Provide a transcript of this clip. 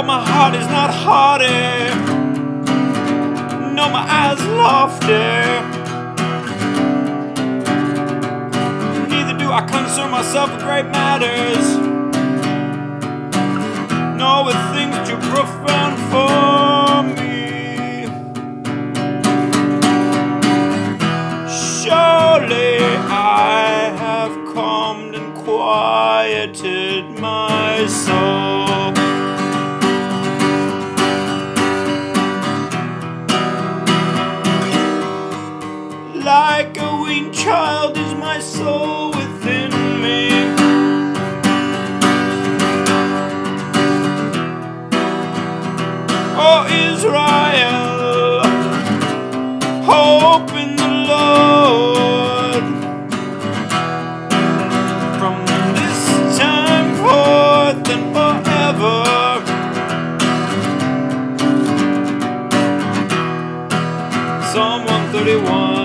but my heart is not haughty. No, my eyes lofty. Neither do I concern myself with great matters. No, with things too profound for me. Surely I have calmed and quieted my soul. Like a weaned child is my soul within me. Oh Israel, hope in the Lord. From this time forth and forever. Psalm 131.